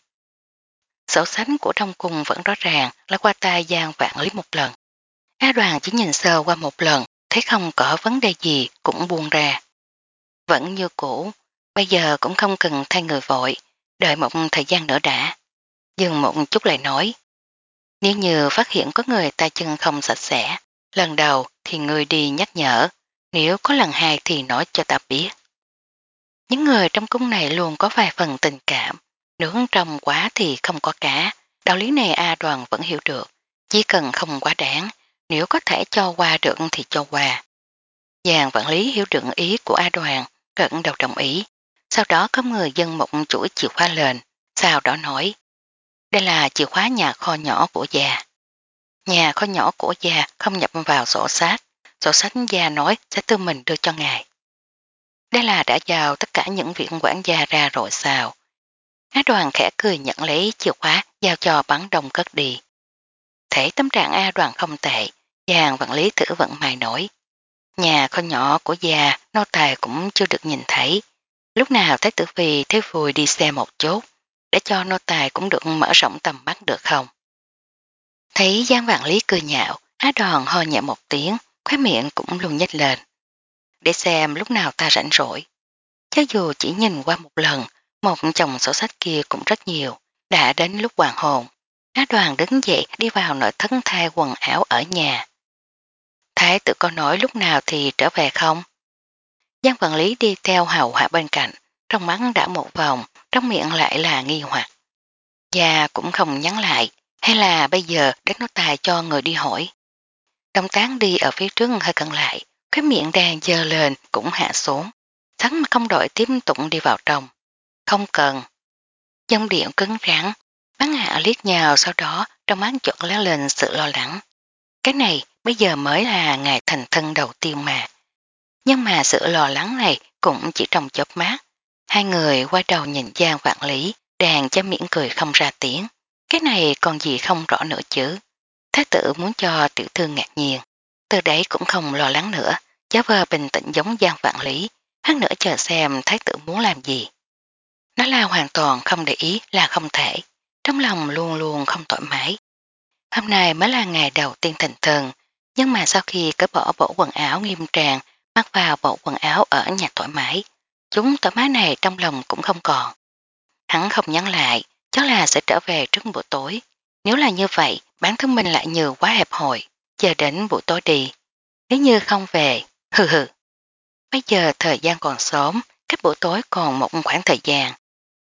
Sổ sách của trong cung vẫn rõ ràng là qua tay Giang Vạn Lý một lần. A Đoàn chỉ nhìn sơ qua một lần, thấy không có vấn đề gì cũng buông ra. Vẫn như cũ, bây giờ cũng không cần thay người vội, đợi một thời gian nữa đã. Dừng một chút lại nói. Nếu như phát hiện có người tay chân không sạch sẽ, lần đầu thì người đi nhắc nhở, nếu có lần hai thì nói cho ta biết. Những người trong cung này luôn có vài phần tình cảm, nướng trong quá thì không có cả, đạo lý này A Đoàn vẫn hiểu được, chỉ cần không quá đáng, nếu có thể cho qua được thì cho qua. Giang Vạn Lý hiểu được ý của A Đoàn, gật đầu đồng ý, sau đó có người dân một chuỗi chìa khóa lên, sau đó nói, đây là chìa khóa nhà kho nhỏ của già. Nhà kho nhỏ của già không nhập vào sổ sách, sổ sách già nói sẽ tự mình đưa cho ngài. Đây là đã giao tất cả những việc quản gia ra rồi sao. A Đoàn khẽ cười nhận lấy chìa khóa giao cho bắn đông cất đi. Thể tâm trạng A Đoàn không tệ, Giang Vạn Lý thử vận mài nổi. Nhà kho nhỏ của già nô tài cũng chưa được nhìn thấy. Lúc nào Thái tử phi thấy vui đi xe một chút, để cho nô tài cũng được mở rộng tầm mắt được không? Thấy Giang Vạn Lý cười nhạo, Á Đoàn ho nhẹ một tiếng, khóe miệng cũng luôn nhếch lên. Để xem lúc nào ta rảnh rỗi. Cho dù chỉ nhìn qua một lần, một chồng sổ sách kia cũng rất nhiều, đã đến lúc hoàng hồn. Á Đoàn đứng dậy đi vào nội thất thay quần áo ở nhà. Thái tử có nói lúc nào thì trở về không? Giang Vạn Lý đi theo hầu hạ bên cạnh, trong mắt đã một vòng, trong miệng lại là nghi hoặc. Và cũng không nhắn lại, hay là bây giờ đến nô tài cho người đi hỏi. Động tác đi ở phía trước hơi cận lại, cái miệng đang dơ lên cũng hạ xuống, sắc mà không đội tiếp tục đi vào trong. Không cần. Dông điện cứng rắn, bắn hạ liếc nhau sau đó trong mắt chợt lóe lên sự lo lắng. Cái này bây giờ mới là ngày thành thân đầu tiên mà. Nhưng mà sự lo lắng này cũng chỉ trong chớp mắt. Hai người quay đầu nhìn Giang Vạn Lý, đàn cho miệng cười không ra tiếng. Cái này còn gì không rõ nữa chứ. Thái tử muốn cho tiểu thư ngạc nhiên. Từ đấy cũng không lo lắng nữa. Cháu vơ bình tĩnh giống Giang Vạn Lý. Hát nữa chờ xem thái tử muốn làm gì. Nó là hoàn toàn không để ý là không thể. Trong lòng luôn luôn không thoải mái. Hôm nay mới là ngày đầu tiên thành thân. Nhưng mà sau khi cởi bỏ bộ quần áo nghiêm trang, mặc vào bộ quần áo ở nhà thoải mái, chúng thoải mái này trong lòng cũng không còn. Hắn không nhắn lại, chắc là sẽ trở về trước buổi tối. Nếu là như vậy, bản thân mình lại như quá hẹp hòi, chờ đến buổi tối đi. Nếu như không về, hừ hừ. Bây giờ thời gian còn sớm, cách buổi tối còn một khoảng thời gian,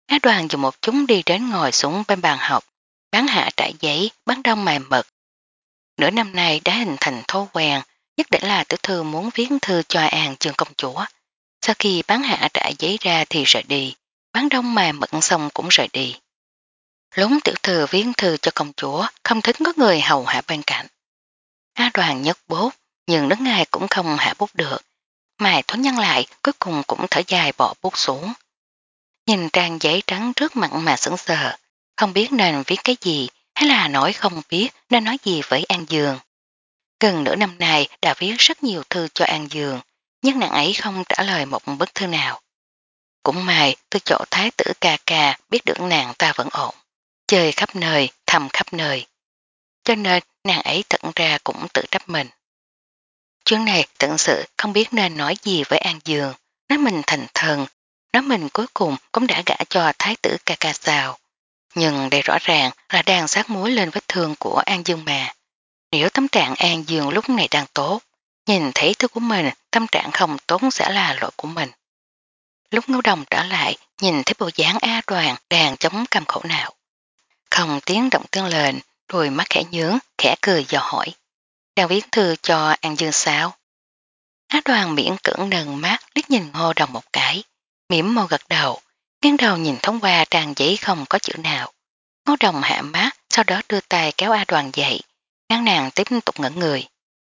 Á Đoàn dùng một chúng đi đến ngồi xuống bên bàn học, bán hạ trải giấy, bán đông mài mực. Nửa năm nay đã hình thành thói quen, nhất định là tiểu thư muốn viết thư cho An Dương công chúa. Sau khi bán hạ trải giấy ra thì rời đi, bán đông mài mực xong cũng rời đi. Lúc tiểu thư viết thư cho công chúa, không thích có người hầu hạ bên cạnh. Á Đoàn nhấc bút, nhưng đến ngày cũng không hạ bút được. Mài thoáng nhăn lại, cuối cùng cũng thở dài bỏ bút xuống. Nhìn trang giấy trắng trước mặt mà sững sờ, không biết nên viết cái gì, hay là nói không biết nên nói gì với An Dương. Gần nửa năm nay đã viết rất nhiều thư cho An Dương, nhưng nàng ấy không trả lời một bức thư nào. Cũng may từ chỗ thái tử ca ca biết được nàng ta vẫn ổn, chơi khắp nơi, thầm khắp nơi. Cho nên nàng ấy thật ra cũng tự trách mình. Chuyện này thật sự không biết nên nói gì với An Dương, nói mình thành thần, nói mình cuối cùng cũng đã gả cho thái tử ca ca sao. Nhưng đây rõ ràng là đang sát muối lên vết thương của An Dương mà. Nếu tâm trạng An Dương lúc này đang tốt, nhìn thấy thứ của mình, tâm trạng không tốt sẽ là lỗi của mình. Lúc Ngô Đồng trở lại, nhìn thấy bộ dáng A Đoàn đang chống cầm khổ não. Không tiếng động tiếng lên, đôi mắt khẽ nhướng, khẽ cười dò hỏi. Đang viết thư cho An Dương sao? Á Đoàn miễn cưỡng nâng mắt liếc nhìn Ngô Đồng một cái, mỉm môi gật đầu, nghiêng đầu nhìn thông qua trang giấy không có chữ nào. Ngô Đồng hạ mắt, sau đó đưa tay kéo A Đoàn dậy, ngăn nàng tiếp tục ngẩn người.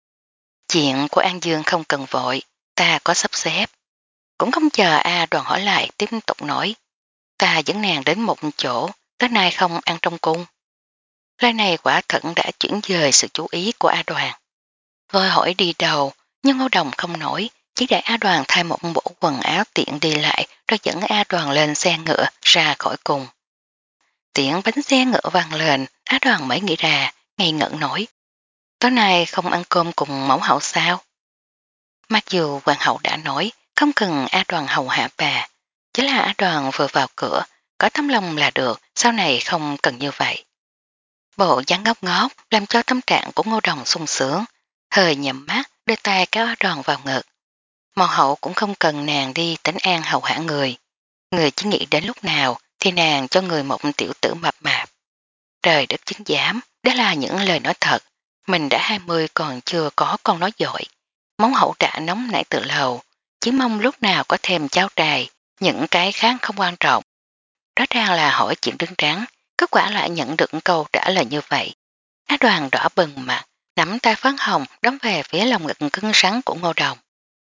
Chuyện của An Dương không cần vội, ta có sắp xếp. Cũng không chờ A Đoàn hỏi lại tiếp tục nói. Ta dẫn nàng đến một chỗ, tới nay không ăn trong cung. Lời này quả thật đã chuyển dời sự chú ý của A Đoàn. Vội hỏi đi đầu, nhưng Ngô Đồng không nổi, chỉ để A Đoàn thay một bộ quần áo tiện đi lại rồi dẫn A Đoàn lên xe ngựa ra khỏi cùng. Tiện bánh xe ngựa vang lên, Á Đoàn mới nghĩ ra, ngây ngẩn nổi. Tối nay không ăn cơm cùng mẫu hậu sao? Mặc dù hoàng hậu đã nói không cần A Đoàn hầu hạ bà, chỉ là A Đoàn vừa vào cửa, có tấm lòng là được, sau này không cần như vậy. Bộ dáng ngốc ngốc làm cho tâm trạng của Ngô Đồng sung sướng, hơi nhậm mắt đưa tay kéo A Đoàn vào ngực. Mẫu hậu cũng không cần nàng đi tỉnh an hầu hạ người. Người chỉ nghĩ đến lúc nào thì nàng cho người một tiểu tử mập mạp. Trời đất chứng giám, đó là những lời nói thật. Mình đã hai mươi còn chưa có con nói giỏi. Món hậu trả nóng nảy từ lâu, chỉ mong lúc nào có thêm cháo trài, những cái khác không quan trọng. Đó ràng là hỏi chuyện đứng trắng, kết quả lại nhận được câu trả lời như vậy. Á Đoàn đỏ bừng mặt, nắm tay phấn hồng đóng về phía lòng ngực cứng rắn của Ngô Đồng.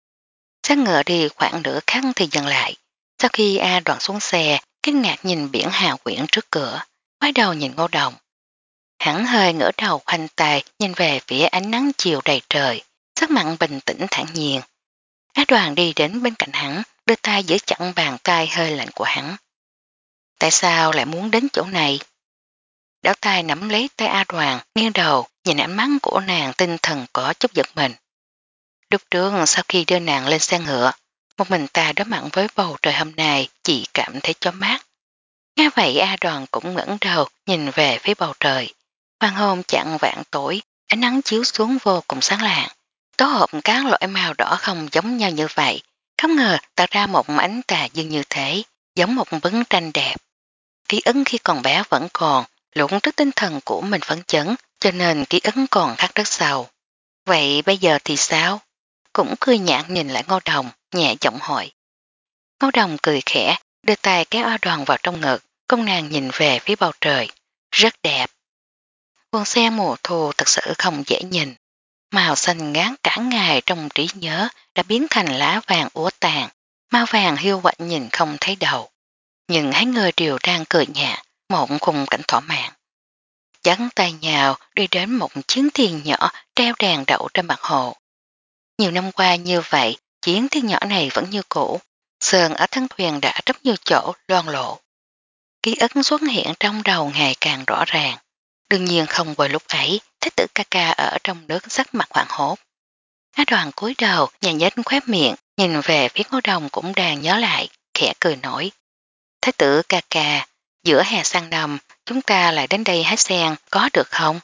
Xe ngựa đi khoảng nửa khắc thì dừng lại. Sau khi A Đoàn xuống xe, kinh ngạc nhìn biển Hà Quyển trước cửa, quay đầu nhìn Ngô Đồng. Hắn hơi ngửa đầu khoanh tay nhìn về phía ánh nắng chiều đầy trời, sắc mặn bình tĩnh thản nhiên. Á Đoàn đi đến bên cạnh hắn, đưa tay giữ chặn bàn tay hơi lạnh của hắn. Tại sao lại muốn đến chỗ này? Đảo tay nắm lấy tay A Đoàn, nghiêng đầu, nhìn ánh mắt của nàng tinh thần có chút giật mình. Lúc trước sau khi đưa nàng lên xe ngựa, một mình ta đối mặt với bầu trời hôm nay chỉ cảm thấy chó mát. Nghe vậy A Đoàn cũng ngẩng đầu nhìn về phía bầu trời. Hoàng hôn chặn vạn tối, ánh nắng chiếu xuống vô cùng sáng lạng. Tố hợp các loại màu đỏ không giống nhau như vậy, không ngờ tạo ra một ánh tà dương như thế, giống một bức tranh đẹp. Ký ức khi còn bé vẫn còn, lũng trước tinh thần của mình phấn chấn, cho nên ký ức còn khắc rất sâu. Vậy bây giờ thì sao? Cũng cười nhạt nhìn lại Ngô Đồng, nhẹ giọng hỏi. Ngô Đồng cười khẽ, đưa tay kéo A Đoàn vào trong ngực, công nàng nhìn về phía bầu trời. Rất đẹp. Con xe mùa thu thật sự không dễ nhìn. Màu xanh ngán cả ngày trong trí nhớ đã biến thành lá vàng úa tàn, màu vàng hiu quạnh nhìn không thấy đầu. Nhưng hai người đều đang cười nhạt, một khung cảnh thỏa mãn. Chắn tay nhào đi đến một chiến thuyền nhỏ treo đèn đậu trên mặt hồ. Nhiều năm qua như vậy, chiến thuyền nhỏ này vẫn như cũ. Sơn ở thân thuyền đã rất nhiều chỗ loan lộ. Ký ức xuất hiện trong đầu ngày càng rõ ràng. Đương nhiên không qua lúc ấy, Thái tử ca ca ở trong nước sắc mặt hoảng hốt. Á Đoàn cúi đầu, nhà nhếch khóe miệng, nhìn về phía Ngô Đồng cũng đang nhớ lại, khẽ cười nổi. Thái tử ca ca, giữa hè sang năm, chúng ta lại đến đây hái sen, có được không?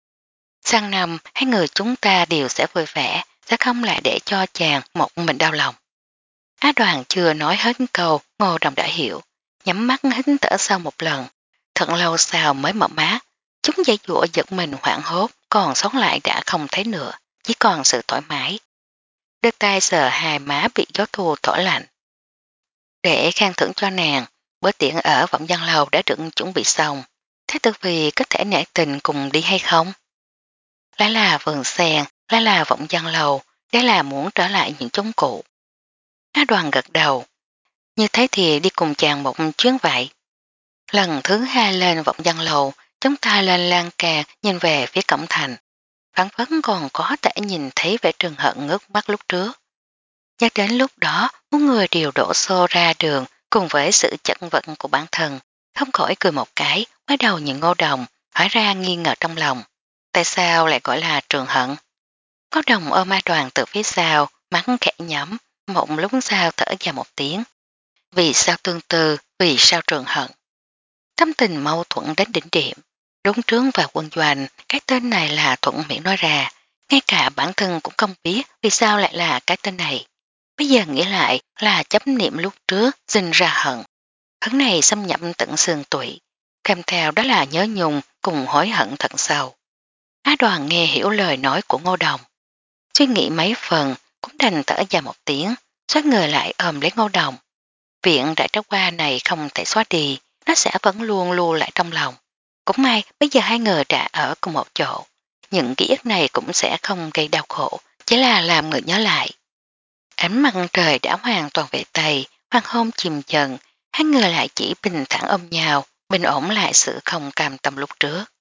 Sang năm, hai người chúng ta đều sẽ vui vẻ, sẽ không lại để cho chàng một mình đau lòng. Á Đoàn chưa nói hết câu, Ngô Đồng đã hiểu. nhắm mắt hít thở sau một lần, thật lâu sau mới mở mắt, chúng dây dụa giật mình hoảng hốt, còn sống lại đã không thấy nữa, chỉ còn sự thoải mái. Đưa tay sờ hai má bị gió thu thổi lạnh. Để khen thưởng cho nàng, bữa tiệc ở Vọng Văn Lầu đã được chuẩn bị xong, thế Tử Vi có thể nể tình cùng đi hay không? Lá là vườn sen, lá là Vọng Văn Lầu, đây là muốn trở lại những chốn cũ. Á Đoàn gật đầu, như thế thì đi cùng chàng một chuyến vậy. Lần thứ hai lên Vọng Văn Lầu, chúng ta lên lan can nhìn về phía cổng thành. Phản phấn còn có thể nhìn thấy vẻ trường hận ngước mắt lúc trước. Nhắc đến lúc đó, muốn người đều đổ xô ra đường cùng với sự chật vật của bản thân, không khỏi cười một cái, mới đầu nhìn Ngô Đồng, hỏi ra nghi ngờ trong lòng. Tại sao lại gọi là trường hận? Ngô Đồng ôm Mai Đoàn từ phía sau, mắt khẽ nhắm, một lúc sau thở ra một tiếng. Vì sao tương tư, vì sao trường hận? Tâm tình mâu thuẫn đến đỉnh điểm. Đúng trướng và quân doanh, cái tên này là thuận miệng nói ra, ngay cả bản thân cũng không biết vì sao lại là cái tên này. Bây giờ nghĩ lại là chấp niệm lúc trước sinh ra hận. Hấn này xâm nhập tận xương tủy, kèm theo đó là nhớ nhung cùng hối hận thật sâu. Á Đoàn nghe hiểu lời nói của Ngô Đồng. Suy nghĩ mấy phần cũng đành thở ra một tiếng, xoát người lại ôm lấy Ngô Đồng. Viện đại trá qua này không thể xóa đi, nó sẽ vẫn luôn lưu lại trong lòng. Cũng may bây giờ hai người đã ở cùng một chỗ. Những ký ức này cũng sẽ không gây đau khổ, chỉ là làm người nhớ lại. Ánh mặt trời đã hoàn toàn về Tây, hoàng hôn chìm dần, hai người lại chỉ bình thản ôm nhau, bình ổn lại sự không cam tâm lúc trước.